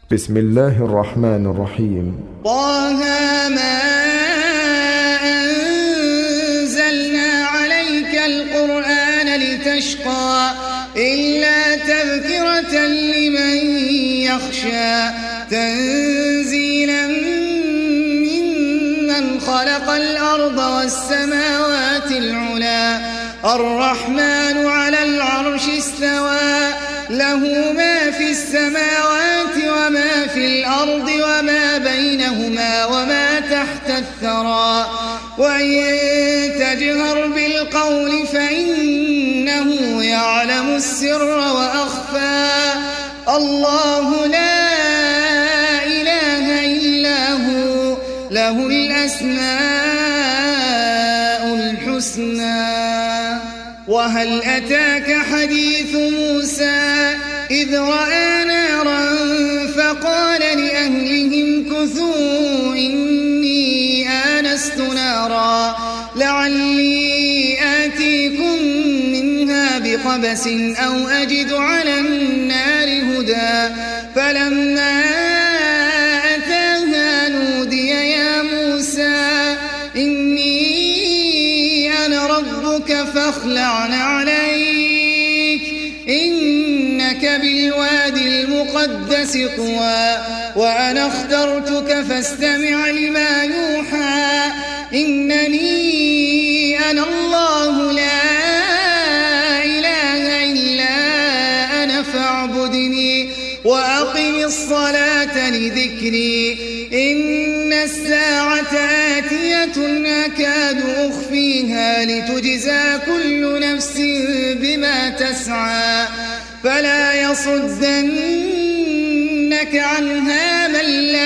بسم الله الرحمن الرحيم. طه ما أنزلنا عليك القرآن لتشقى إلا تذكرة لمن يخشى تنزيلا ممن خلق الأرض والسماوات العلى الرحمن على العرش استوى له ما في السماوات وما في الأرض وما بينهما وما تحت الثرى وإن تجهر بالقول فإنه يعلم السر وأخفى الله لا إله إلا هو له الأسماء الحسنى. وهل أتاك حديث موسى إذ رأى نارا فقال لأهلهم كثوا إني آنست نارا لعلي آتيكم منها بقبس أو أجد على النار هدى فلما أتاها نودي يا موسى إني أنا ربك فاخلع عليك إنك بالوادي المقدس طوى وأنا اخترتك فاستمع لما يوحى إنني أنا الله لا إله إلا أنا فاعبدني وأقم الصلاة لذكري إن الساعة آتية أكاد أخفيها لتجزى كل نفس بما تسعى فلا يصدنك عنها من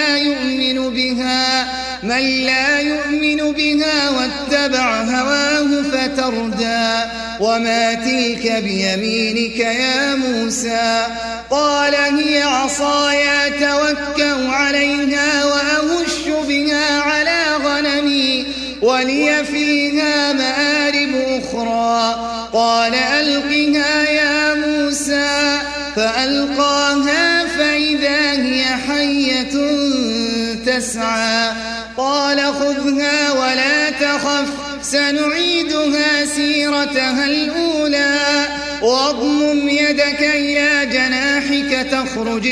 لا يؤمن بها واتبع هواه فتردى وما تلك بيمينك يا موسى قال هي عصاي أتوكأ عليها وأهش بها على غنمي ولي فيها مآرب أخرى قال ألقها يا موسى فألقاها فإذا هي حية تسعى قال خذها ولا تخف سنعيدها سيرتها الأولى واضمم يدك إلى جناحك تخرج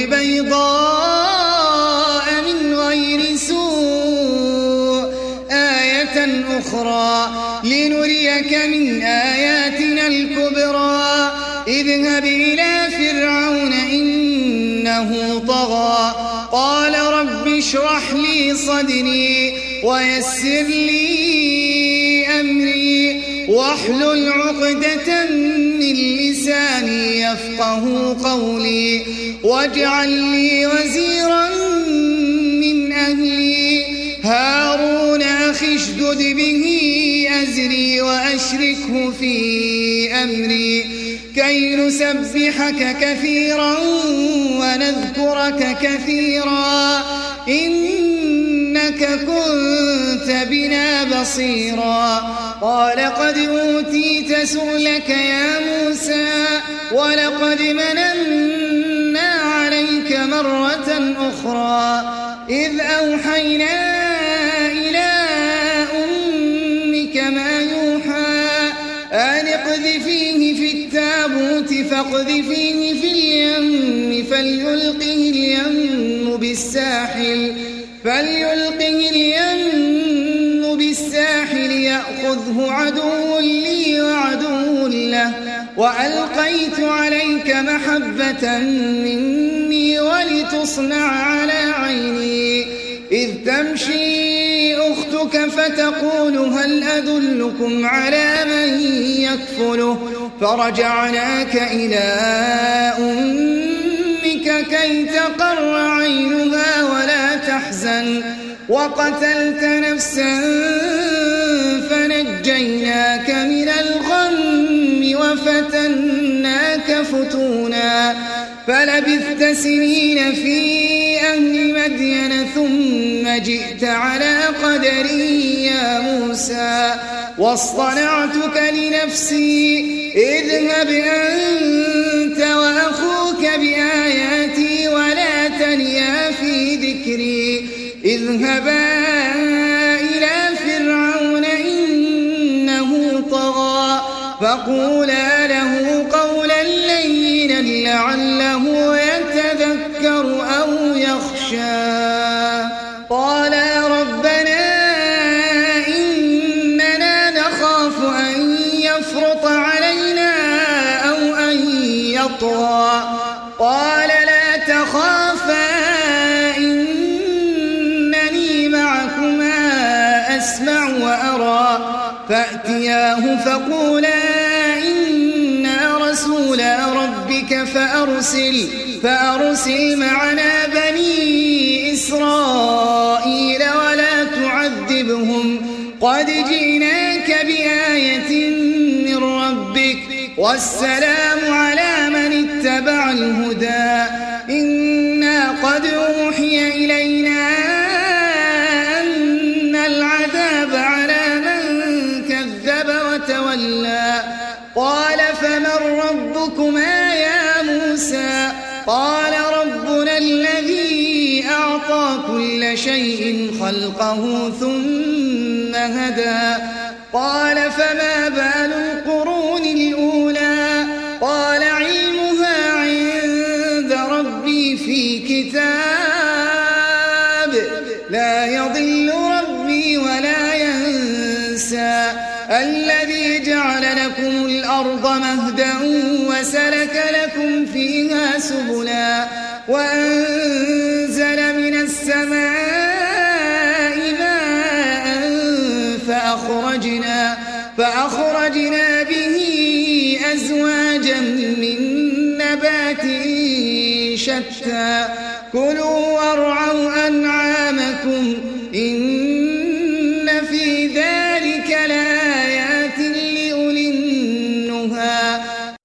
بيضاء من غير سوء آية أخرى لنريك من آياتنا الكبرى اذهب إلى فرعون إنه طغى قال رب اشرح لي صدري ويسر لي أمري واحلل عقدة من لساني يفقه قولي واجعل لي وزيرا من أهلي هارون أخي اشدد به أزري وأشركه في أمري كي نسبحك كثيرا ونذكرك كثيرا إنك كنت بنا بصيرا قال قد أوتيت سؤلك يا موسى ولقد مننا عليك مرة أخرى إذ أوحينا إلى أمك ما يوحى أن اقذفيه في التابوت فاقذفيه في اليم فليلقه اليم بالساحل يأخذه عدو لي وعدو له وألقيت عليك محبة مني ولتصنع على عيني إذ تمشي أختك فتقول هل أدلكم على من يكفله فرجعناك إلى أمك كي تقر عينها ولا تحزن وقتلت نفسا فنجيناك من الغم وفتناك فتونا فلبثت سنين في أهل مدين ثم جئت على قدري يا موسى واصطنعتك لنفسي اذهب أنت وأخوك بآياتي ولا تنسوا تنيا في ذكري اذهبا إلى فرعون إنه طغى فقولا له قولا لينا لعله يتذكر أو يخشى قالا ربنا إننا نخاف أن يفرط علينا أو أن يطغى قال لا تخافا إنني معكما أسمع وأرى فأتياه فقولا إنا رسولا ربك فأرسل معنا بني إسرائيل ولا تعذبهم قد جئناك بآية من ربك والسلام على من اتبع الهدى إنا قد أوحي إلينا أن العذاب على من كذب وتولى قال فمن ربكما يا موسى قال ربنا الذي أعطى كل شيء خلقه ثم هدى قال فما بال القرون الأولى قال علمها عند ربي في كتاب لا يضل ربي ولا ينسى الذي جعل لكم الأرض مهدا وسلك لكم فيها سبلا وأنزل من السماء ماء فأخرجنا به أزواجا من نبات شتى كلوا